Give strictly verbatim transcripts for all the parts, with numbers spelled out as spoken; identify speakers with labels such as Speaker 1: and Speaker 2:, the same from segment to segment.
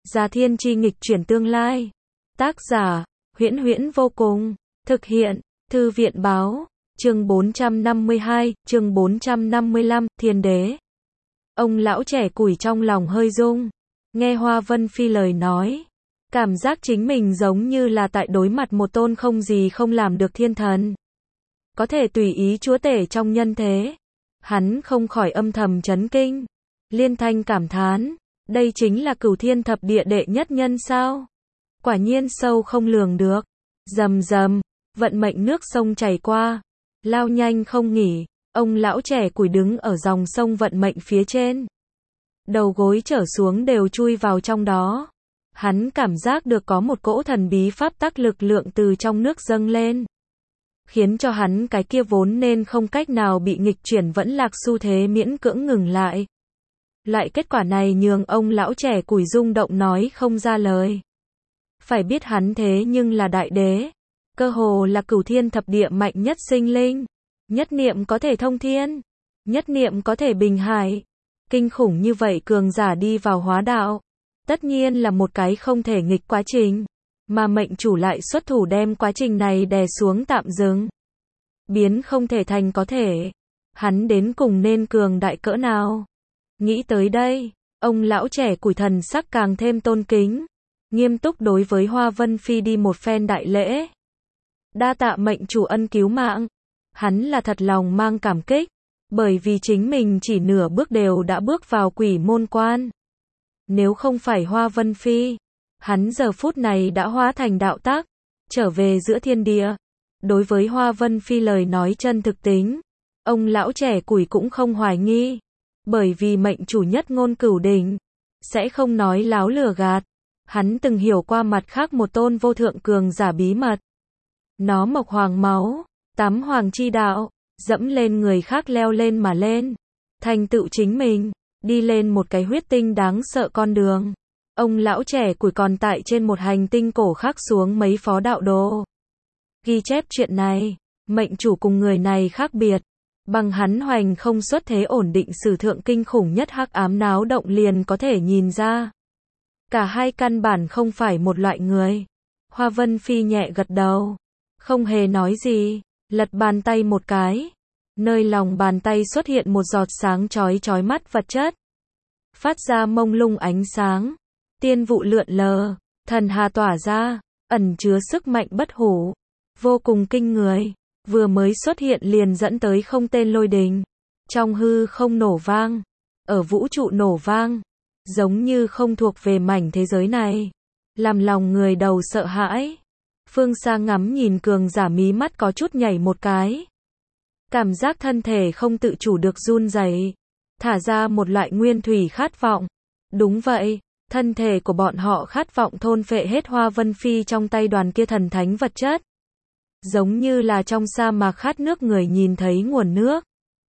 Speaker 1: Già Thiên Chi nghịch chuyển tương lai. Tác giả, Huyễn Huyễn vô cùng. Thực hiện, Thư viện báo. Chương bốn trăm năm mươi hai, chương bốn trăm năm mươi lăm, Thiên Đế. Ông lão trẻ củi trong lòng hơi rung. Nghe Hoa Vân Phi lời nói. Cảm giác chính mình giống như là tại đối mặt một tôn không gì không làm được thiên thần. Có thể tùy ý chúa tể trong nhân thế. Hắn không khỏi âm thầm chấn kinh. Liên thanh cảm thán. Đây chính là cửu thiên thập địa đệ nhất nhân sao? Quả nhiên sâu không lường được. Rầm rầm, vận mệnh nước sông chảy qua. Lao nhanh không nghỉ. Ông lão trẻ củi đứng ở dòng sông vận mệnh phía trên. Đầu gối trở xuống đều chui vào trong đó. Hắn cảm giác được có một cỗ thần bí pháp tắc lực lượng từ trong nước dâng lên. Khiến cho hắn cái kia vốn nên không cách nào bị nghịch chuyển vẫn lạc xu thế miễn cưỡng ngừng lại. Loại kết quả này nhường ông lão trẻ củi rung động nói không ra lời. Phải biết hắn thế nhưng là đại đế. Cơ hồ là cửu thiên thập địa mạnh nhất sinh linh. Nhất niệm có thể thông thiên. Nhất niệm có thể bình hải. Kinh khủng như vậy cường giả đi vào hóa đạo. Tất nhiên là một cái không thể nghịch quá trình. Mà mệnh chủ lại xuất thủ đem quá trình này đè xuống tạm dừng. Biến không thể thành có thể. Hắn đến cùng nên cường đại cỡ nào? Nghĩ tới đây, ông lão trẻ củi thần sắc càng thêm tôn kính. Nghiêm túc đối với Hoa Vân Phi đi một phen đại lễ. Đa tạ mệnh chủ ân cứu mạng. Hắn là thật lòng mang cảm kích. Bởi vì chính mình chỉ nửa bước đều đã bước vào quỷ môn quan. Nếu không phải Hoa Vân Phi, hắn giờ phút này đã hóa thành đạo tác, trở về giữa thiên địa. Đối với Hoa Vân Phi lời nói chân thực tính, ông lão trẻ củi cũng không hoài nghi. Bởi vì mệnh chủ nhất ngôn cửu đỉnh, sẽ không nói láo lừa gạt. Hắn từng hiểu qua mặt khác một tôn vô thượng cường giả bí mật. Nó mộc hoàng máu, tắm hoàng chi đạo, dẫm lên người khác leo lên mà lên. Thành tựu chính mình, đi lên một cái huyết tinh đáng sợ con đường. Ông lão trẻ củi còn tại trên một hành tinh cổ khác xuống mấy phó đạo đồ. Ghi chép chuyện này, mệnh chủ cùng người này khác biệt. Bằng hắn hoành không xuất thế ổn định sử thượng kinh khủng nhất hắc ám náo động liền có thể nhìn ra. Cả hai căn bản không phải một loại người. Hoa Vân Phi nhẹ gật đầu. Không hề nói gì, lật bàn tay một cái. Nơi lòng bàn tay xuất hiện một giọt sáng chói chói mắt vật chất. Phát ra mông lung ánh sáng. Tiên vụ lượn lờ, thần hà tỏa ra, ẩn chứa sức mạnh bất hủ. Vô cùng kinh người. Vừa mới xuất hiện liền dẫn tới không tên lôi đình. Trong hư không nổ vang. Ở vũ trụ nổ vang. Giống như không thuộc về mảnh thế giới này. Làm lòng người đầu sợ hãi. Phương xa ngắm nhìn cường giả mí mắt có chút nhảy một cái. Cảm giác thân thể không tự chủ được run rẩy, thả ra một loại nguyên thủy khát vọng. Đúng vậy, thân thể của bọn họ khát vọng thôn phệ hết Hoa Vân Phi trong tay đoàn kia thần thánh vật chất. Giống như là trong sa mạc khát nước người nhìn thấy nguồn nước.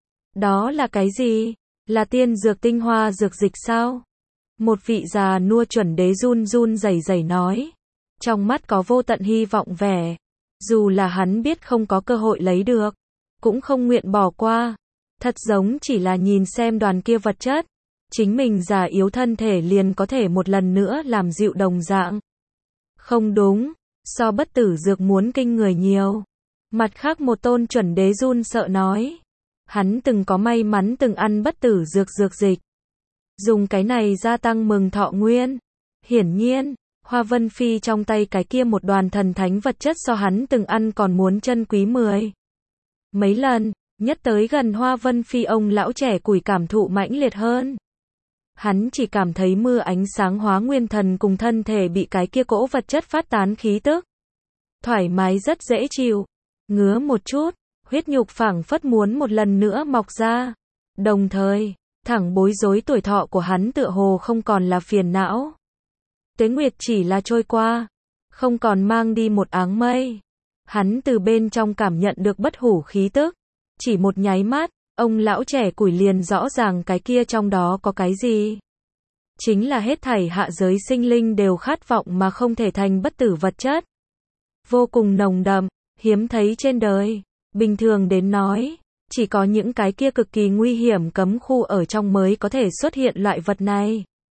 Speaker 1: Đó là cái gì? Là tiên dược tinh hoa dược dịch sao? Một vị già nua chuẩn đế run run rẩy rẩy nói. Trong mắt có vô tận hy vọng vẻ. Dù là hắn biết không có cơ hội lấy được, cũng không nguyện bỏ qua. Thật giống chỉ là nhìn xem đoàn kia vật chất. Chính mình già yếu thân thể liền có thể một lần nữa làm dịu đồng dạng. Không đúng, so bất tử dược muốn kinh người nhiều. Mặt khác một tôn chuẩn đế run sợ nói. Hắn từng có may mắn từng ăn bất tử dược dược dịch. Dùng cái này gia tăng mừng thọ nguyên. Hiển nhiên, Hoa Vân Phi trong tay cái kia một đoàn thần thánh vật chất so hắn từng ăn còn muốn chân quý mười mấy lần, nhất tới gần Hoa Vân Phi ông lão trẻ củi cảm thụ mãnh liệt hơn. Hắn chỉ cảm thấy mưa ánh sáng hóa nguyên thần cùng thân thể bị cái kia cỗ vật chất phát tán khí tức. Thoải mái rất dễ chịu. Ngứa một chút, huyết nhục phảng phất muốn một lần nữa mọc ra. Đồng thời, thẳng bối rối tuổi thọ của hắn tựa hồ không còn là phiền não. Tuế nguyệt chỉ là trôi qua, không còn mang đi một áng mây. Hắn từ bên trong cảm nhận được bất hủ khí tức. Chỉ một nháy mắt, ông lão trẻ củi liền rõ ràng cái kia trong đó có cái gì. Chính là hết thảy hạ giới sinh linh đều khát vọng mà không thể thành bất tử vật chất. Vô cùng nồng đậm, hiếm thấy trên đời. Bình thường đến nói, chỉ có những cái kia cực kỳ nguy hiểm cấm khu ở trong mới có thể xuất hiện loại vật này.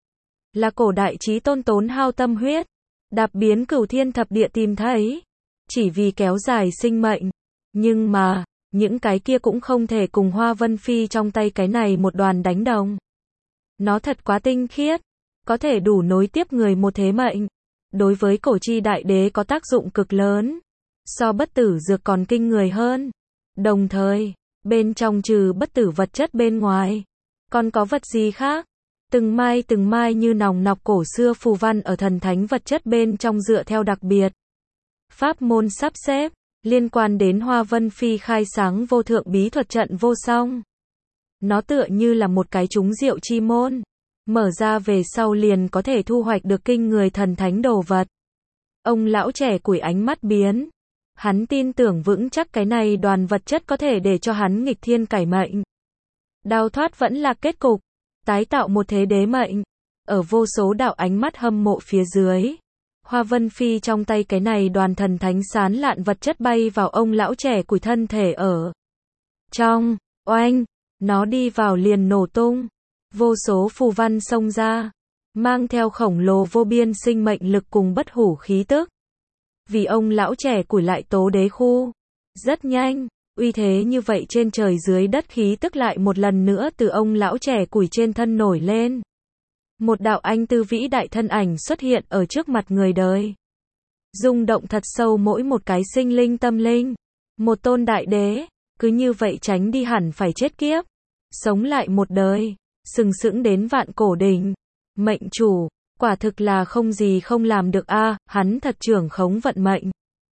Speaker 1: là cổ đại chí tôn tốn hao tâm huyết, đạp biến cửu thiên thập địa tìm thấy, chỉ vì kéo dài sinh mệnh. Nhưng mà, những cái kia cũng không thể cùng Hoa Vân Phi trong tay cái này một đoàn đánh đồng. Nó thật quá tinh khiết, có thể đủ nối tiếp người một thế mệnh. Đối với cổ chi đại đế có tác dụng cực lớn, so bất tử dược còn kinh người hơn. Đồng thời, bên trong trừ bất tử vật chất bên ngoài, còn có vật gì khác? Từng mai từng mai như nòng nọc cổ xưa phù văn ở thần thánh vật chất bên trong dựa theo đặc biệt pháp môn sắp xếp, liên quan đến Hoa Vân Phi khai sáng vô thượng bí thuật trận vô song. Nó tựa như là một cái trúng diệu chi môn, mở ra về sau liền có thể thu hoạch được kinh người thần thánh đồ vật. Ông lão trẻ củi ánh mắt biến, hắn tin tưởng vững chắc cái này đoàn vật chất có thể để cho hắn nghịch thiên cải mệnh. Đào thoát vẫn là kết cục, tái tạo một thế đế mệnh. Ở vô số đạo ánh mắt hâm mộ phía dưới, Hoa Vân Phi trong tay cái này đoàn thần thánh sán lạn vật chất bay vào ông lão trẻ củi thân thể ở trong, oanh, nó đi vào liền nổ tung, vô số phù văn xông ra, mang theo khổng lồ vô biên sinh mệnh lực cùng bất hủ khí tức. Vì ông lão trẻ củi lại tố đế khu, rất nhanh, uy thế như vậy trên trời dưới đất khí tức lại một lần nữa từ ông lão trẻ củi trên thân nổi lên. Một đạo anh tư vĩ đại thân ảnh xuất hiện ở trước mặt người đời. Rung động thật sâu mỗi một cái sinh linh tâm linh. Một tôn đại đế, cứ như vậy tránh đi hẳn phải chết kiếp. Sống lại một đời, sừng sững đến vạn cổ đỉnh. Mệnh chủ, quả thực là không gì không làm được a, hắn thật trưởng khống vận mệnh.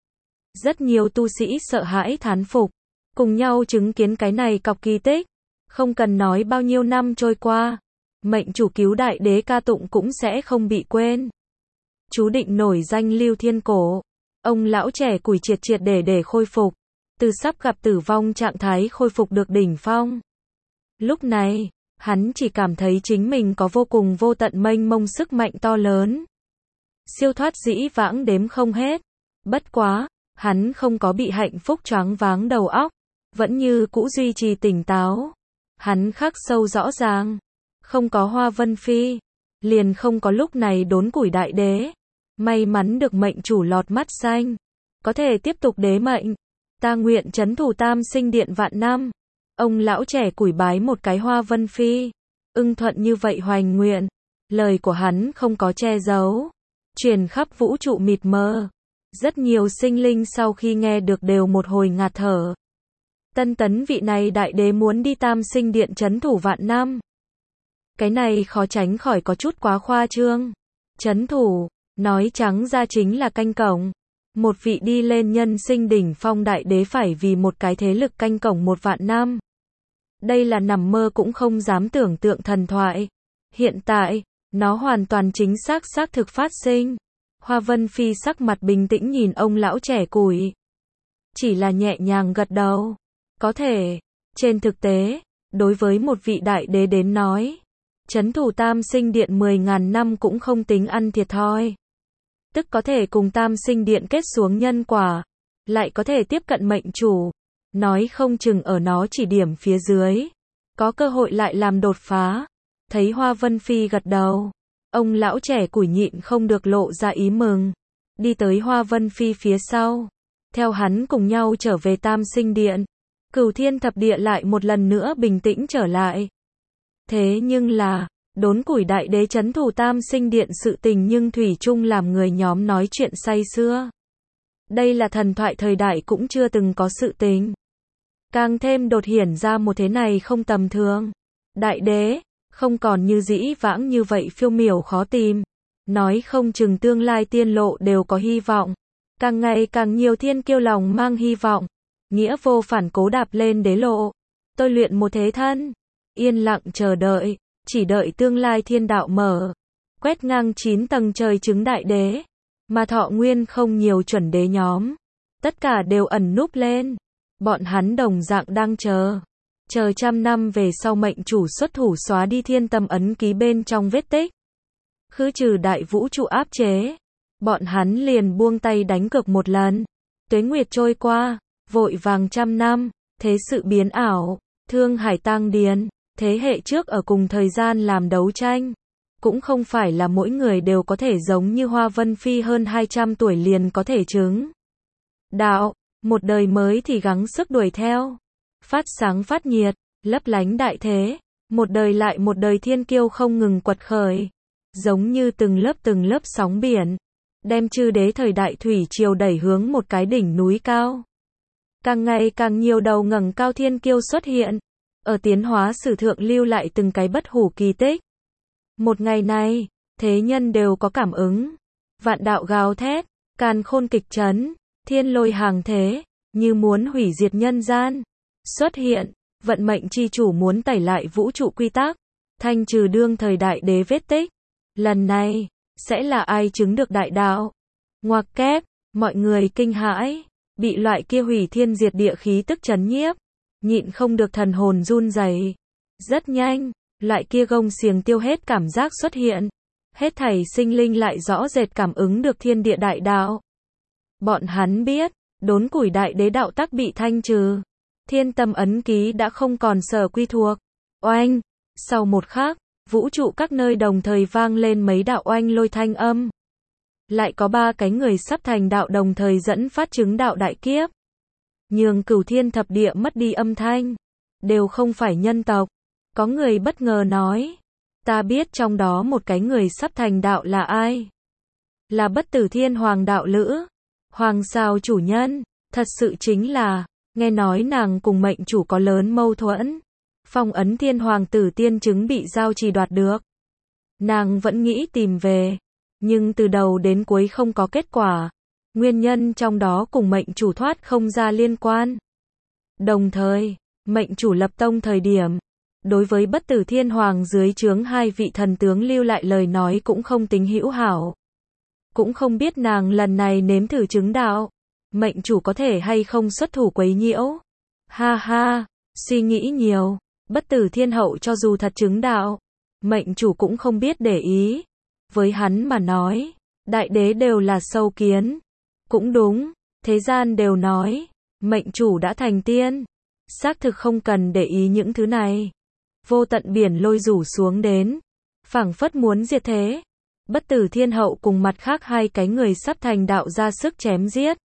Speaker 1: Rất nhiều tu sĩ sợ hãi thán phục, cùng nhau chứng kiến cái này cọc kỳ tích. Không cần nói bao nhiêu năm trôi qua, mệnh chủ cứu đại đế ca tụng cũng sẽ không bị quên. Chú định nổi danh lưu thiên cổ. Ông lão trẻ củi triệt triệt để để khôi phục, từ sắp gặp tử vong trạng thái khôi phục được đỉnh phong. Lúc này, hắn chỉ cảm thấy chính mình có vô cùng vô tận mênh mông sức mạnh to lớn. Siêu thoát dĩ vãng đếm không hết. Bất quá, hắn không có bị hạnh phúc choáng váng đầu óc, vẫn như cũ duy trì tỉnh táo. Hắn khắc sâu rõ ràng, không có Hoa Vân Phi, liền không có lúc này đốn củi đại đế. May mắn được mệnh chủ lọt mắt xanh, có thể tiếp tục đế mệnh. Ta nguyện trấn thủ Tam Sinh Điện vạn năm. Ông lão trẻ củi bái một cái Hoa Vân Phi, ưng thuận như vậy hoành nguyện. Lời của hắn không có che giấu, truyền khắp vũ trụ mịt mờ. Rất nhiều sinh linh sau khi nghe được đều một hồi ngạt thở. Tân tấn vị này đại đế muốn đi Tam Sinh Điện trấn thủ vạn năm. Cái này khó tránh khỏi có chút quá khoa trương. Trấn thủ, nói trắng ra chính là canh cổng. Một vị đi lên nhân sinh đỉnh phong đại đế phải vì một cái thế lực canh cổng một vạn năm. Đây là nằm mơ cũng không dám tưởng tượng thần thoại. Hiện tại, nó hoàn toàn chính xác xác thực phát sinh. Hoa Vân Phi sắc mặt bình tĩnh nhìn ông lão trẻ củi, chỉ là nhẹ nhàng gật đầu. Có thể, trên thực tế, đối với một vị đại đế đến nói, trấn thủ Tam Sinh Điện mười ngàn năm cũng không tính ăn thiệt thòi. Tức có thể cùng Tam Sinh Điện kết xuống nhân quả, lại có thể tiếp cận mệnh chủ, nói không chừng ở nó chỉ điểm phía dưới, có cơ hội lại làm đột phá. Thấy Hoa Vân Phi gật đầu, ông lão trẻ củi nhịn không được lộ ra ý mừng, đi tới Hoa Vân Phi phía sau, theo hắn cùng nhau trở về Tam Sinh Điện. Cửu thiên thập địa lại một lần nữa bình tĩnh trở lại. Thế nhưng là, đốn củi đại đế trấn thủ Tam Sinh Điện sự tình nhưng thủy chung làm người nhóm nói chuyện say sưa. Đây là thần thoại thời đại cũng chưa từng có sự tình. Càng thêm đột hiển ra một thế này không tầm thường. Đại đế, không còn như dĩ vãng như vậy phiêu miểu khó tìm. Nói không chừng tương lai tiên lộ đều có hy vọng. Càng ngày càng nhiều thiên kiêu lòng mang hy vọng. Nghĩa vô phản cố đạp lên đế lộ. Tôi luyện một thế thân. Yên lặng chờ đợi. Chỉ đợi tương lai thiên đạo mở. Quét ngang chín tầng trời chứng đại đế. Mà thọ nguyên không nhiều chuẩn đế nhóm. Tất cả đều ẩn núp lên. Bọn hắn đồng dạng đang chờ. Chờ trăm năm về sau mệnh chủ xuất thủ xóa đi thiên tâm ấn ký bên trong vết tích. Khứ trừ đại vũ trụ áp chế. Bọn hắn liền buông tay đánh cược một lần. Tuế nguyệt trôi qua, vội vàng trăm năm, thế sự biến ảo, thương hải tang điền. Thế hệ trước ở cùng thời gian làm đấu tranh. Cũng không phải là mỗi người đều có thể giống như Hoa Vân Phi hơn hai trăm tuổi liền có thể chứng đạo, một đời mới thì gắng sức đuổi theo, phát sáng phát nhiệt, lấp lánh đại thế, một đời lại một đời thiên kiêu không ngừng quật khởi, giống như từng lớp từng lớp sóng biển, đem chư đế thời đại thủy triều đẩy hướng một cái đỉnh núi cao. Càng ngày càng nhiều đầu ngẩng cao thiên kiêu xuất hiện, ở tiến hóa sử thượng lưu lại từng cái bất hủ kỳ tích. Một ngày này, thế nhân đều có cảm ứng, vạn đạo gào thét, càn khôn kịch chấn, thiên lôi hàng thế, như muốn hủy diệt nhân gian. Xuất hiện, vận mệnh chi chủ muốn tẩy lại vũ trụ quy tắc, thanh trừ đương thời đại đế vết tích. Lần này, sẽ là ai chứng được đại đạo? Ngoặc kép, mọi người kinh hãi, bị loại kia hủy thiên diệt địa khí tức chấn nhiếp, nhịn không được thần hồn run rẩy. Rất nhanh, loại kia gông xiềng tiêu hết cảm giác xuất hiện, hết thảy sinh linh lại rõ rệt cảm ứng được thiên địa đại đạo. Bọn hắn biết, đốn củi đại đế đạo tắc bị thanh trừ, thiên tâm ấn ký đã không còn sở quy thuộc. Oanh, sau một khắc, vũ trụ các nơi đồng thời vang lên mấy đạo oanh lôi thanh âm. Lại có ba cái người sắp thành đạo đồng thời dẫn phát chứng đạo đại kiếp. Nhường cửu thiên thập địa mất đi âm thanh. Đều không phải nhân tộc. Có người bất ngờ nói. Ta biết trong đó một cái người sắp thành đạo là ai. Là Bất Tử Thiên Hoàng đạo lữ. Hoàng sao chủ nhân. Thật sự chính là, nghe nói nàng cùng mệnh chủ có lớn mâu thuẫn. Phong ấn thiên hoàng tử tiên chứng bị giao trì đoạt được. Nàng vẫn nghĩ tìm về. Nhưng từ đầu đến cuối không có kết quả. Nguyên nhân trong đó cùng mệnh chủ thoát không ra liên quan. Đồng thời, mệnh chủ lập tông thời điểm, đối với Bất Tử Thiên Hoàng dưới trướng hai vị thần tướng lưu lại lời nói cũng không tính hữu hảo. Cũng không biết nàng lần này nếm thử chứng đạo, mệnh chủ có thể hay không xuất thủ quấy nhiễu. Ha ha, suy nghĩ nhiều, Bất Tử Thiên Hậu cho dù thật chứng đạo, mệnh chủ cũng không biết để ý. Với hắn mà nói, đại đế đều là sâu kiến. Cũng đúng, thế gian đều nói, mệnh chủ đã thành tiên. Xác thực không cần để ý những thứ này. Vô tận biển lôi rủ xuống đến, phảng phất muốn diệt thế. Bất Tử Thiên Hậu cùng mặt khác hai cái người sắp thành đạo ra sức chém giết.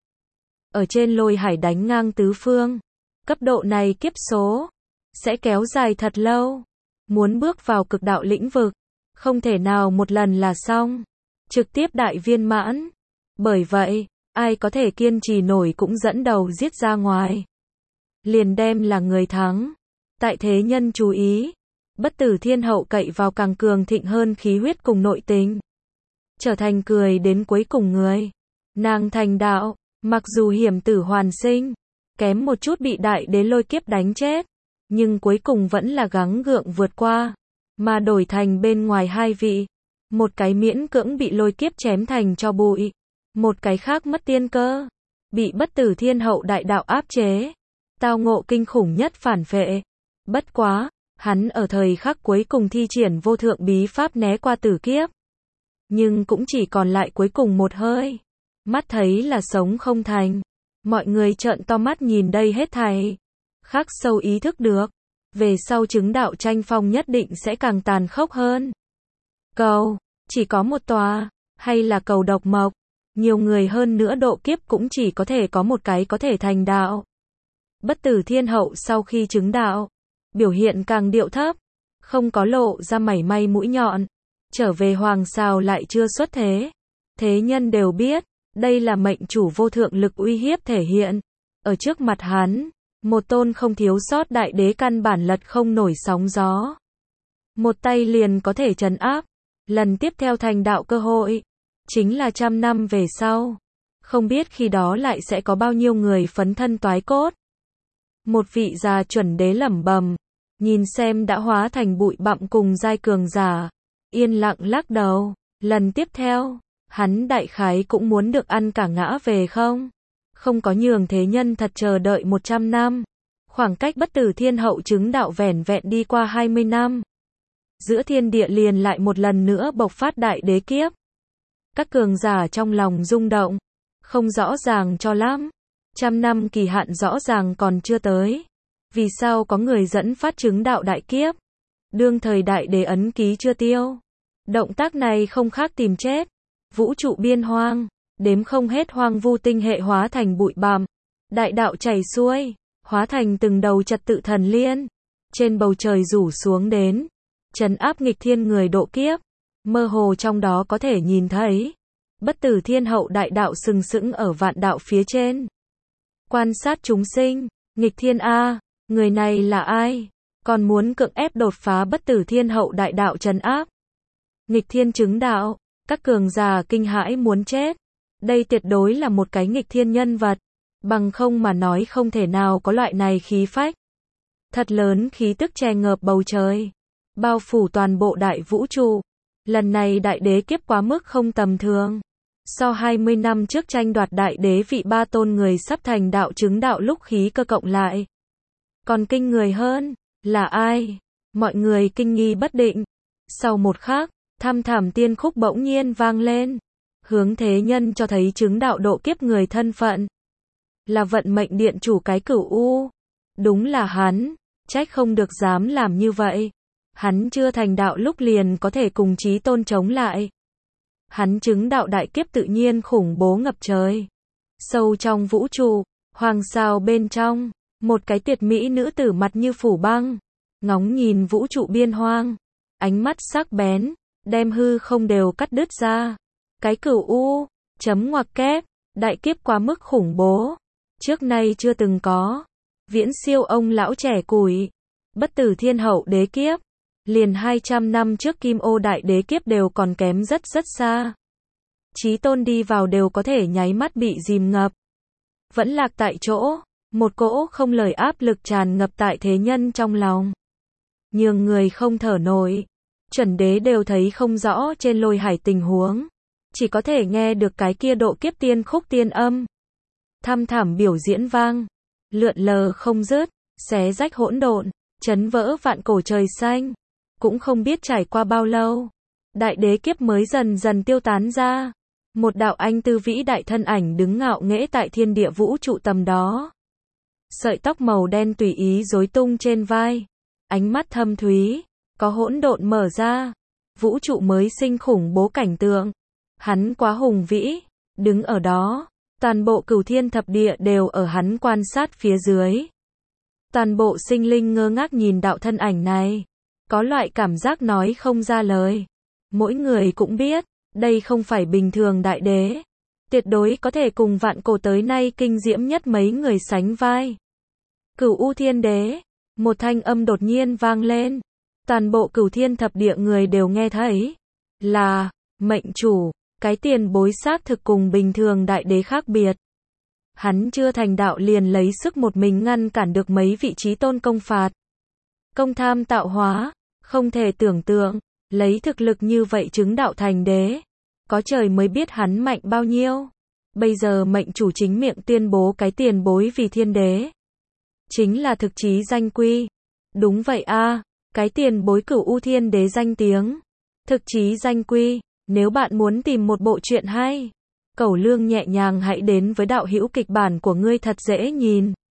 Speaker 1: Ở trên lôi hải đánh ngang tứ phương. Cấp độ này kiếp số sẽ kéo dài thật lâu. Muốn bước vào cực đạo lĩnh vực, không thể nào một lần là xong. Trực tiếp đại viên mãn. Bởi vậy, ai có thể kiên trì nổi cũng dẫn đầu giết ra ngoài. Liền đem là người thắng. Tại thế nhân chú ý, Bất Tử Thiên Hậu cậy vào càng cường thịnh hơn khí huyết cùng nội tình. Trở thành cười đến cuối cùng người. Nàng thành đạo, mặc dù hiểm tử hoàn sinh, kém một chút bị đại đế lôi kiếp đánh chết, nhưng cuối cùng vẫn là gắng gượng vượt qua, mà đổi thành bên ngoài hai vị. Một cái miễn cưỡng bị lôi kiếp chém thành cho bụi, một cái khác mất tiên cơ, bị Bất Tử Thiên Hậu đại đạo áp chế, tao ngộ kinh khủng nhất phản phệ. Bất quá, hắn ở thời khắc cuối cùng thi triển vô thượng bí pháp né qua tử kiếp, nhưng cũng chỉ còn lại cuối cùng một hơi. Mắt thấy là sống không thành, mọi người trợn to mắt nhìn đây hết thảy, khắc sâu ý thức được, về sau chứng đạo tranh phong nhất định sẽ càng tàn khốc hơn. Cầu, chỉ có một tòa, hay là cầu độc mộc, nhiều người hơn nữa độ kiếp cũng chỉ có thể có một cái có thể thành đạo. Bất Tử Thiên Hậu sau khi chứng đạo, biểu hiện càng điệu thấp, không có lộ ra mảy may mũi nhọn, trở về hoàng sao lại chưa xuất thế. Thế nhân đều biết, đây là mệnh chủ vô thượng lực uy hiếp thể hiện. Ở trước mặt hắn, một tôn không thiếu sót đại đế căn bản lật không nổi sóng gió. Một tay liền có thể trấn áp. Lần tiếp theo thành đạo cơ hội, chính là trăm năm về sau. Không biết khi đó lại sẽ có bao nhiêu người phấn thân toái cốt. Một vị già chuẩn đế lẩm bẩm, nhìn xem đã hóa thành bụi bặm cùng giai cường giả, yên lặng lắc đầu. Lần tiếp theo, hắn đại khái cũng muốn được ăn cả ngã về không? Không có nhường thế nhân thật chờ đợi một trăm năm. Khoảng cách Bất Tử Thiên Hậu chứng đạo vẻn vẹn đi qua hai mươi năm. Giữa thiên địa liền lại một lần nữa bộc phát đại đế kiếp. Các cường giả trong lòng rung động, không rõ ràng cho lắm. Trăm năm kỳ hạn rõ ràng còn chưa tới. Vì sao có người dẫn phát chứng đạo đại kiếp? Đương thời đại đế ấn ký chưa tiêu. Động tác này không khác tìm chết. Vũ trụ biên hoang, đếm không hết hoang vu tinh hệ hóa thành bụi bặm, đại đạo chảy xuôi, hóa thành từng đầu trật tự thần liên, trên bầu trời rủ xuống đến, trấn áp nghịch thiên người độ kiếp, mơ hồ trong đó có thể nhìn thấy bất tử thiên hậu đại đạo sừng sững ở vạn đạo phía trên. Quan sát chúng sinh, nghịch thiên a, người này là ai? Còn muốn cưỡng ép đột phá bất tử thiên hậu đại đạo trấn áp. Nghịch thiên chứng đạo, các cường giả kinh hãi muốn chết. Đây tuyệt đối là một cái nghịch thiên nhân vật, bằng không mà nói không thể nào có loại này khí phách. Thật lớn khí tức che ngợp bầu trời, bao phủ toàn bộ đại vũ trụ. Lần này đại đế kiếp quá mức không tầm thường. So hai mươi năm trước tranh đoạt đại đế vị ba tôn người sắp thành đạo chứng đạo lúc khí cơ cộng lại. Còn kinh người hơn, là ai? Mọi người kinh nghi bất định. Sau một khắc, thăm thẳm tiên khúc bỗng nhiên vang lên. Hướng thế nhân cho thấy chứng đạo độ kiếp người thân phận. Là vận mệnh điện chủ cái cửu U. Đúng là hắn, trách không được dám làm như vậy. Hắn chưa thành đạo lúc liền có thể cùng chí tôn chống lại. Hắn chứng đạo đại kiếp tự nhiên khủng bố ngập trời. Sâu trong vũ trụ, hoàng sao bên trong, một cái tuyệt mỹ nữ tử mặt như phủ băng, ngóng nhìn vũ trụ biên hoang, ánh mắt sắc bén, đem hư không đều cắt đứt ra. Cái cửu U, chấm ngoặc kép, đại kiếp quá mức khủng bố, trước nay chưa từng có, viễn siêu ông lão trẻ củi, bất tử thiên hậu đế kiếp, liền hai trăm năm trước Kim Ô đại đế kiếp đều còn kém rất rất xa. Chí tôn đi vào đều có thể nháy mắt bị dìm ngập, vẫn lạc tại chỗ, một cỗ không lời áp lực tràn ngập tại thế nhân trong lòng, nhường người không thở nổi. Chuẩn đế đều thấy không rõ trên lôi hải tình huống, chỉ có thể nghe được cái kia độ kiếp tiên khúc tiên âm. Thăm thẳm biểu diễn vang, lượn lờ không dứt, xé rách hỗn độn, chấn vỡ vạn cổ trời xanh. Cũng không biết trải qua bao lâu, đại đế kiếp mới dần dần tiêu tán ra. Một đạo anh tư vĩ đại thân ảnh đứng ngạo nghễ tại thiên địa vũ trụ tầm đó. Sợi tóc màu đen tùy ý rối tung trên vai, ánh mắt thâm thúy, có hỗn độn mở ra, vũ trụ mới sinh khủng bố cảnh tượng. Hắn quá hùng vĩ, đứng ở đó, toàn bộ cửu thiên thập địa đều ở hắn quan sát phía dưới. Toàn bộ sinh linh ngơ ngác nhìn đạo thân ảnh này, có loại cảm giác nói không ra lời. Mỗi người cũng biết, đây không phải bình thường đại đế, tuyệt đối có thể cùng vạn cổ tới nay kinh diễm nhất mấy người sánh vai. Cửu U Thiên Đế, một thanh âm đột nhiên vang lên, toàn bộ cửu thiên thập địa người đều nghe thấy, là mệnh chủ. Cái tiền bối xác thực cùng bình thường đại đế khác biệt. Hắn chưa thành đạo liền lấy sức một mình ngăn cản được mấy vị chí tôn công phạt. Công tham tạo hóa, không thể tưởng tượng, lấy thực lực như vậy chứng đạo thành đế. Có trời mới biết hắn mạnh bao nhiêu. Bây giờ mệnh chủ chính miệng tuyên bố cái tiền bối vì thiên đế. Chính là thực chí danh quy. Đúng vậy a, cái tiền bối Cửu U Thiên Đế danh tiếng. Thực chí danh quy. Nếu bạn muốn tìm một bộ truyện hay, cẩu lương nhẹ nhàng hãy đến với đạo hữu kịch bản của ngươi thật dễ nhìn.